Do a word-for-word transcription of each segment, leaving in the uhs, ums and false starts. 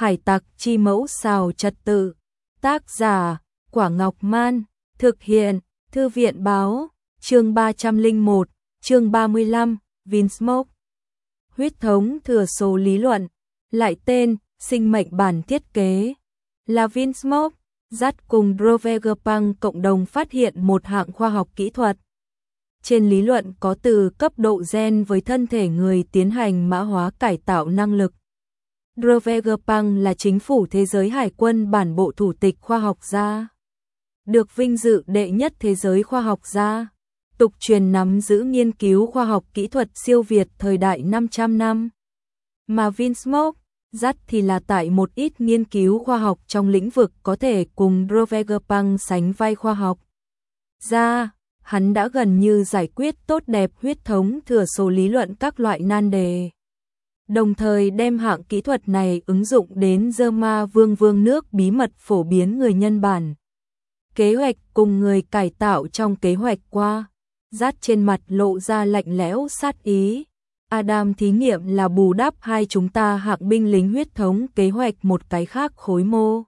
Hải tặc chi mẫu xào trật tự. Tác giả, Quả Ngọc Man. Thực hiện, Thư viện báo. Chương ba trăm lẻ một, chương ba mươi lăm, Vinsmoke. Huyết thống thừa số lý luận. Lại tên, sinh mệnh bản thiết kế. Là Vinsmoke, dắt cùng Vegapunk cộng đồng phát hiện một hạng khoa học kỹ thuật. Trên lý luận có từ cấp độ gen với thân thể người tiến hành mã hóa cải tạo năng lực. Vegapunk là chính phủ thế giới hải quân bản bộ thủ tịch khoa học gia. Được vinh dự đệ nhất thế giới khoa học gia. Tục truyền nắm giữ nghiên cứu khoa học kỹ thuật siêu việt thời đại năm trăm năm. Mà Vinsmoke, dắt thì là tại một ít nghiên cứu khoa học trong lĩnh vực có thể cùng Vegapunk sánh vai khoa học. Ra, hắn đã gần như giải quyết tốt đẹp huyết thống thừa số lý luận các loại nan đề. Đồng thời đem hạng kỹ thuật này ứng dụng đến Zerma vương vương nước bí mật phổ biến người nhân bản. Kế hoạch cùng người cải tạo trong kế hoạch qua, dắt trên mặt lộ ra lạnh lẽo sát ý. Adam thí nghiệm là bù đắp hai chúng ta hạng binh lính huyết thống kế hoạch một cái khác khối mô.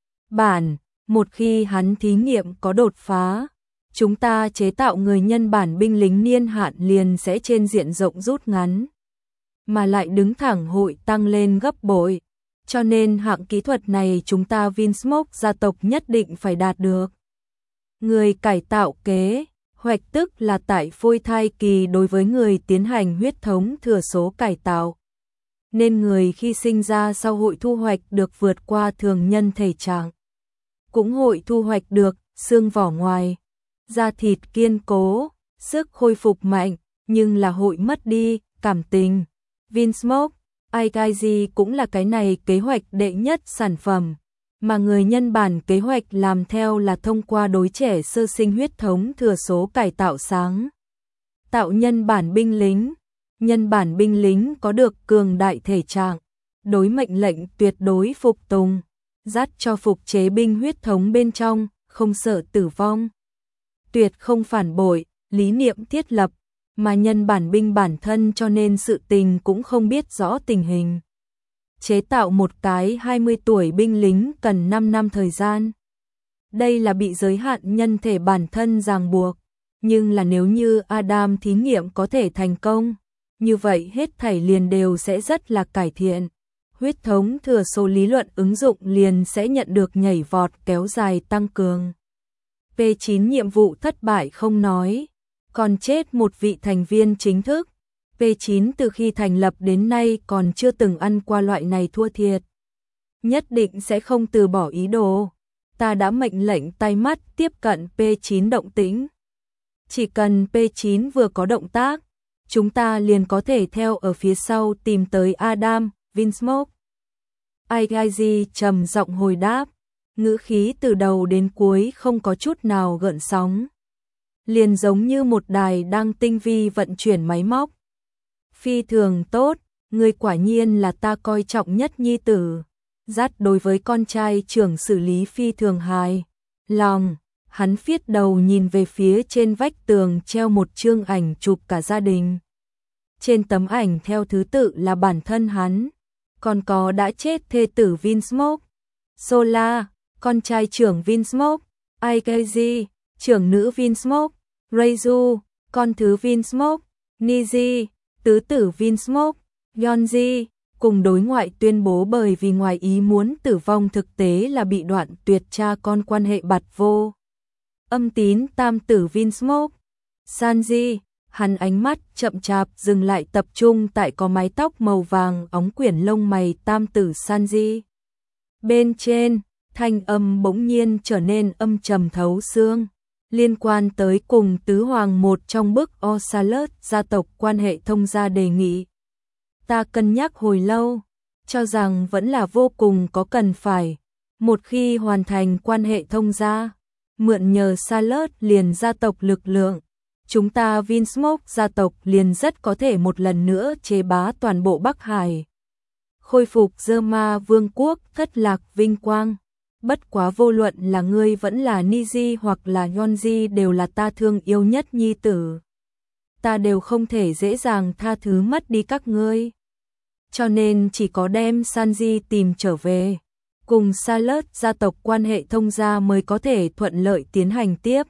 Bản, một khi hắn thí nghiệm có đột phá, chúng ta chế tạo người nhân bản binh lính niên hạn liền sẽ trên diện rộng rút ngắn. Mà lại đứng thẳng hội tăng lên gấp bội. Cho nên hạng kỹ thuật này chúng ta Vinsmoke gia tộc nhất định phải đạt được. Người cải tạo kế hoạch tức là tại phôi thai kỳ đối với người tiến hành huyết thống thừa số cải tạo. Nên người khi sinh ra sau hội thu hoạch được vượt qua thường nhân thể trạng. Cũng hội thu hoạch được xương vỏ ngoài, da thịt kiên cố, sức khôi phục mạnh, nhưng là hội mất đi cảm tình. Vinsmoke, i giê i cũng là cái này kế hoạch đệ nhất sản phẩm, mà người nhân bản kế hoạch làm theo là thông qua đối trẻ sơ sinh huyết thống thừa số cải tạo sáng. Tạo nhân bản binh lính, nhân bản binh lính có được cường đại thể trạng, đối mệnh lệnh tuyệt đối phục tùng, dắt cho phục chế binh huyết thống bên trong, không sợ tử vong. Tuyệt không phản bội, lý niệm thiết lập, mà nhân bản binh bản thân cho nên sự tình cũng không biết rõ tình hình. Chế tạo một cái hai mươi tuổi binh lính cần năm năm thời gian. Đây là bị giới hạn nhân thể bản thân ràng buộc, nhưng là nếu như Adam thí nghiệm có thể thành công, như vậy hết thảy liền đều sẽ rất là cải thiện. Huyết thống thừa số lý luận ứng dụng liền sẽ nhận được nhảy vọt kéo dài tăng cường. P chín nhiệm vụ thất bại không nói, còn chết một vị thành viên chính thức. P chín từ khi thành lập đến nay còn chưa từng ăn qua loại này thua thiệt. Nhất định sẽ không từ bỏ ý đồ. Ta đã mệnh lệnh tay mắt tiếp cận P chín động tĩnh. Chỉ cần P chín vừa có động tác, chúng ta liền có thể theo ở phía sau tìm tới Adam, Vinsmoke. i giê i trầm giọng hồi đáp, ngữ khí từ đầu đến cuối không có chút nào gợn sóng. Liền giống như một đài đang tinh vi vận chuyển máy móc. Phi thường tốt, người quả nhiên là ta coi trọng nhất nhi tử. Dắt đối với con trai trưởng xử lý phi thường hài lòng, hắn phiết đầu nhìn về phía trên vách tường treo một chương ảnh chụp cả gia đình. Trên tấm ảnh theo thứ tự là bản thân hắn, còn có đã chết thê tử Vinsmoke, Sola, con trai trưởng Vinsmoke, i giê i, trưởng nữ Vinsmoke, Reizu, con thứ Vinsmoke, Niji, tứ tử Vinsmoke, Yonji, cùng đối ngoại tuyên bố bởi vì ngoài ý muốn tử vong thực tế là bị đoạn tuyệt cha con quan hệ bặt vô. Âm tín tam tử Vinsmoke, Sanji, hắn ánh mắt chậm chạp dừng lại tập trung tại có mái tóc màu vàng óng quyển lông mày tam tử Sanji. Bên trên, thanh âm bỗng nhiên trở nên âm trầm thấu xương. Liên quan tới cùng tứ hoàng một trong bức Osalus gia tộc quan hệ thông gia đề nghị. Ta cân nhắc hồi lâu, cho rằng vẫn là vô cùng có cần phải. Một khi hoàn thành quan hệ thông gia, mượn nhờ Salus liền gia tộc lực lượng, chúng ta Vinsmoke gia tộc liền rất có thể một lần nữa chế bá toàn bộ Bắc Hải. Khôi phục Zerma vương quốc thất lạc vinh quang. Bất quá vô luận là ngươi vẫn là Niji hoặc là Yonji đều là ta thương yêu nhất nhi tử. Ta đều không thể dễ dàng tha thứ mất đi các ngươi. cho nên chỉ có đem Sanji tìm trở về. Cùng Salad gia tộc quan hệ thông gia mới có thể thuận lợi tiến hành tiếp.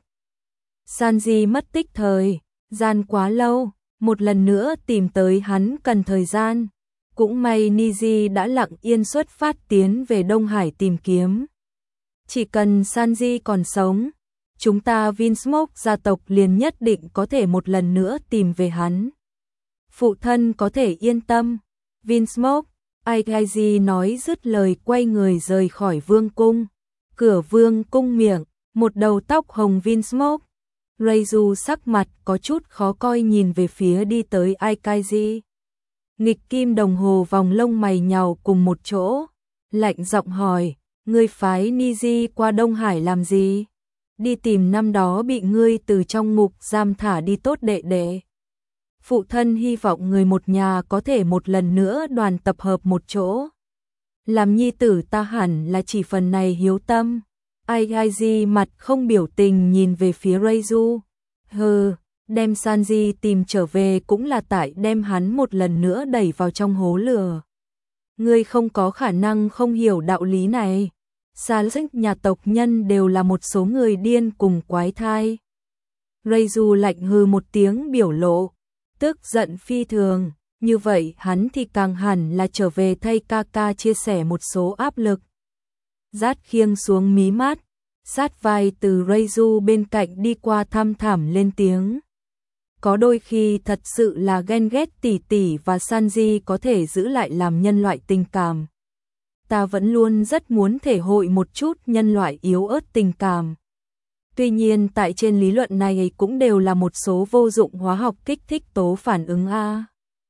Sanji mất tích thời gian quá lâu, một lần nữa tìm tới hắn cần thời gian. Cũng may Niji đã lặng yên xuất phát tiến về Đông Hải tìm kiếm. Chỉ cần Sanji còn sống, chúng ta Vinsmoke gia tộc liền nhất định có thể một lần nữa tìm về hắn. Phụ thân có thể yên tâm. Vinsmoke, Aikaiji nói dứt lời quay người rời khỏi vương cung. Cửa vương cung miệng, một đầu tóc hồng Vinsmoke. Reizu sắc mặt có chút khó coi nhìn về phía đi tới Aikaiji. Nghịch kim đồng hồ vòng lông mày nhàu cùng một chỗ. Lạnh giọng hỏi, ngươi phái Niji qua Đông Hải làm gì? Đi tìm năm đó bị ngươi từ trong ngục giam thả đi tốt đệ đệ. Phụ thân hy vọng người một nhà có thể một lần nữa đoàn tập hợp một chỗ. Làm nhi tử ta hẳn là chỉ phần này hiếu tâm. Aikaiji mặt không biểu tình nhìn về phía Reizu. Hừ, đem Sanji tìm trở về cũng là tại đem hắn một lần nữa đẩy vào trong hố lửa. Ngươi không có khả năng không hiểu đạo lý này. Salad nhà tộc nhân đều là một số người điên cùng quái thai. Reizu lạnh hừ một tiếng biểu lộ, tức giận phi thường, như vậy hắn thì càng hẳn là trở về thay ca ca chia sẻ một số áp lực. Rát khiêng xuống mí mắt, sát vai từ Reizu bên cạnh đi qua thăm thẳm lên tiếng. Có đôi khi thật sự là ghen ghét tỷ tỷ và Sanji có thể giữ lại làm nhân loại tình cảm. Ta vẫn luôn rất muốn thể hội một chút nhân loại yếu ớt tình cảm. Tuy nhiên tại trên lý luận này cũng đều là một số vô dụng hóa học kích thích tố phản ứng a.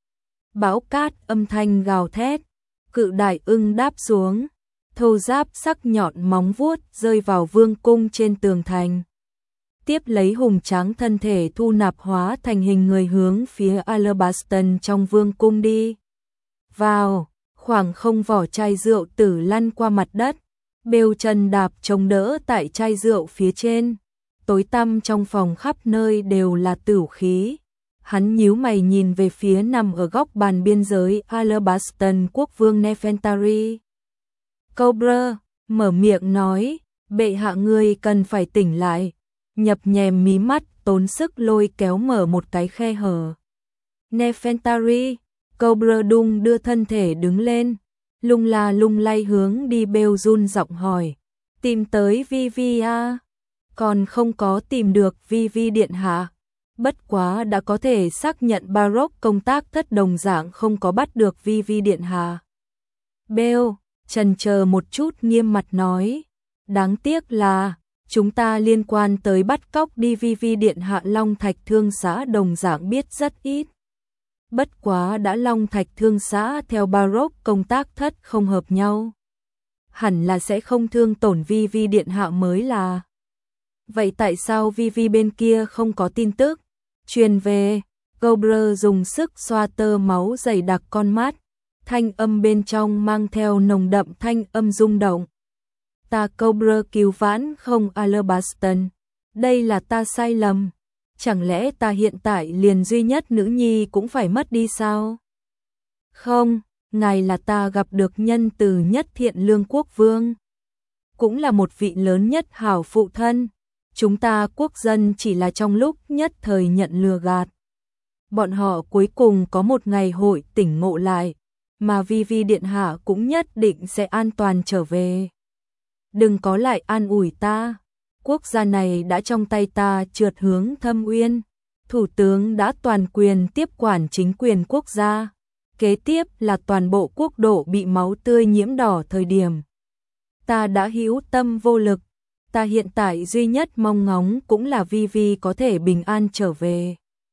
Bão cát âm thanh gào thét, cự đại ưng đáp xuống, thô giáp sắc nhọn móng vuốt rơi vào vương cung trên tường thành. Tiếp lấy hùng tráng thân thể thu nạp hóa thành hình người hướng phía Alabaston trong vương cung đi. Vào, khoảng không vỏ chai rượu tử lăn qua mặt đất, bêu chân đạp chống đỡ tại chai rượu phía trên. Tối tăm trong phòng khắp nơi đều là tửu khí. Hắn nhíu mày nhìn về phía nằm ở góc bàn biên giới Alabaston quốc vương Nefertari. Cobra mở miệng nói, bệ hạ ngươi cần phải tỉnh lại. Nhập nhèm mí mắt tốn sức lôi kéo mở một cái khe hở. Nefertari, Cobra đung đưa thân thể đứng lên, lung la lung lay hướng đi bêu run giọng hỏi, tìm tới Vivi à? Còn không có tìm được Vivi điện hạ. Bất quá đã có thể xác nhận Baroque công tác thất đồng dạng không có bắt được Vivi điện hạ. Bêu chần chờ một chút nghiêm mặt nói, đáng tiếc là chúng ta liên quan tới bắt cóc đi Vivi điện hạ Long Thạch Thương xã đồng dạng biết rất ít. Bất quá đã Long Thạch Thương xã theo Baroque công tác thất không hợp nhau, hẳn là sẽ không thương tổn Vivi điện hạ mới là. Vậy tại sao Vivi bên kia không có tin tức truyền về? Cobra dùng sức xoa tơ máu dày đặc con mắt, thanh âm bên trong mang theo nồng đậm thanh âm rung động. Ta Cobra cứu vãn không Alabaston, đây là ta sai lầm. Chẳng lẽ ta hiện tại liền duy nhất nữ nhi cũng phải mất đi sao? Không, ngài là ta gặp được nhân từ nhất thiện lương quốc vương, cũng là một vị lớn nhất hảo phụ thân. Chúng ta quốc dân chỉ là trong lúc nhất thời nhận lừa gạt. Bọn họ cuối cùng có một ngày hội tỉnh ngộ lại, mà Vivi điện hạ cũng nhất định sẽ an toàn trở về. Đừng có lại an ủi ta. Quốc gia này đã trong tay ta trượt hướng thâm uyên. Thủ tướng đã toàn quyền tiếp quản chính quyền quốc gia. Kế tiếp là toàn bộ quốc độ bị máu tươi nhiễm đỏ thời điểm. Ta đã hữu tâm vô lực. Ta hiện tại duy nhất mong ngóng cũng là Vivi có thể bình an trở về.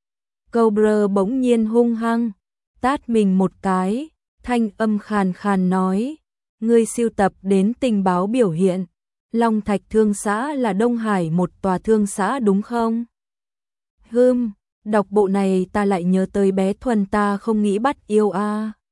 Cobra bỗng nhiên hung hăng, tát mình một cái, thanh âm khàn khàn nói, ngươi sưu tập đến tình báo biểu hiện, Long Thạch Thương xã là Đông Hải một tòa thương xã đúng không? Hừm, đọc bộ này ta lại nhớ tới bé Thuần ta không nghĩ bắt yêu a. À.